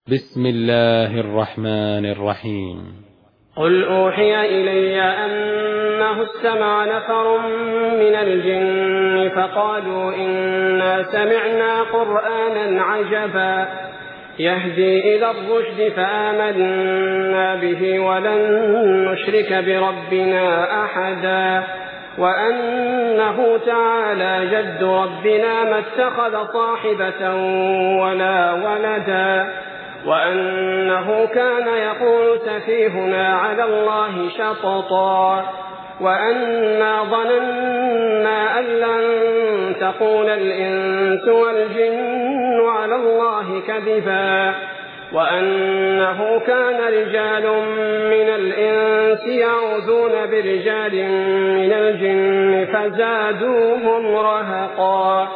بسم الله الرحمن الرحيم. قل أوحي إلي أنه استمع نفر من الجن فقالوا إنا سمعنا قرآنا عجبا يهدي إلى الرشد فآمنا به ولن نشرك بربنا أحدا وأنه تعالى جد ربنا ما اتخذ صاحبة ولا ولدا وأنه كان يقول سفيهنا على الله شططا وأنا ظننا أن لن تقول الإنس والجن على الله كذبا وأنه كان رجال من الإنس يعوذون برجال من الجن فزادوهم رهقا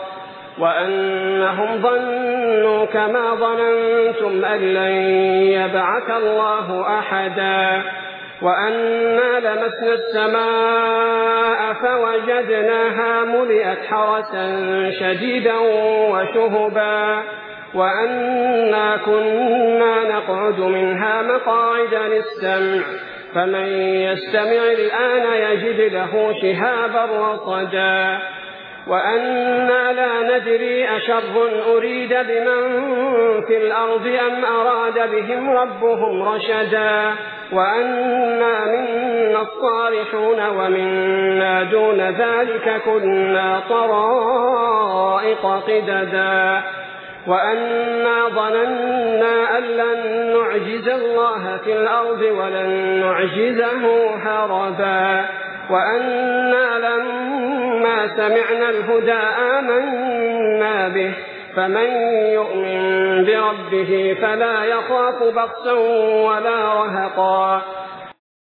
وأنهم ظنوا كما ظننتم أن لن يبعث الله أحدا وأنا لمسنا السماء فوجدناها ملئت حرسا شديدا وشهبا وأنا كنا نقعد منها مقاعد للسمع فمن يستمع الآن يجد له شهابا رصدا وأنا لا ندري أشر أريد بمن في الأرض أم أراد بهم ربهم رشدا وأنا منا الصالحون ومنا دون ذلك كنا طرائق قددا وأنا ظننا أن لن نعجز الله في الأرض ولن نعجزه هربا وأنا لما سمعنا الهدى آمنا به فمن يؤمن بربه فلا يخاف بخسا ولا رهقا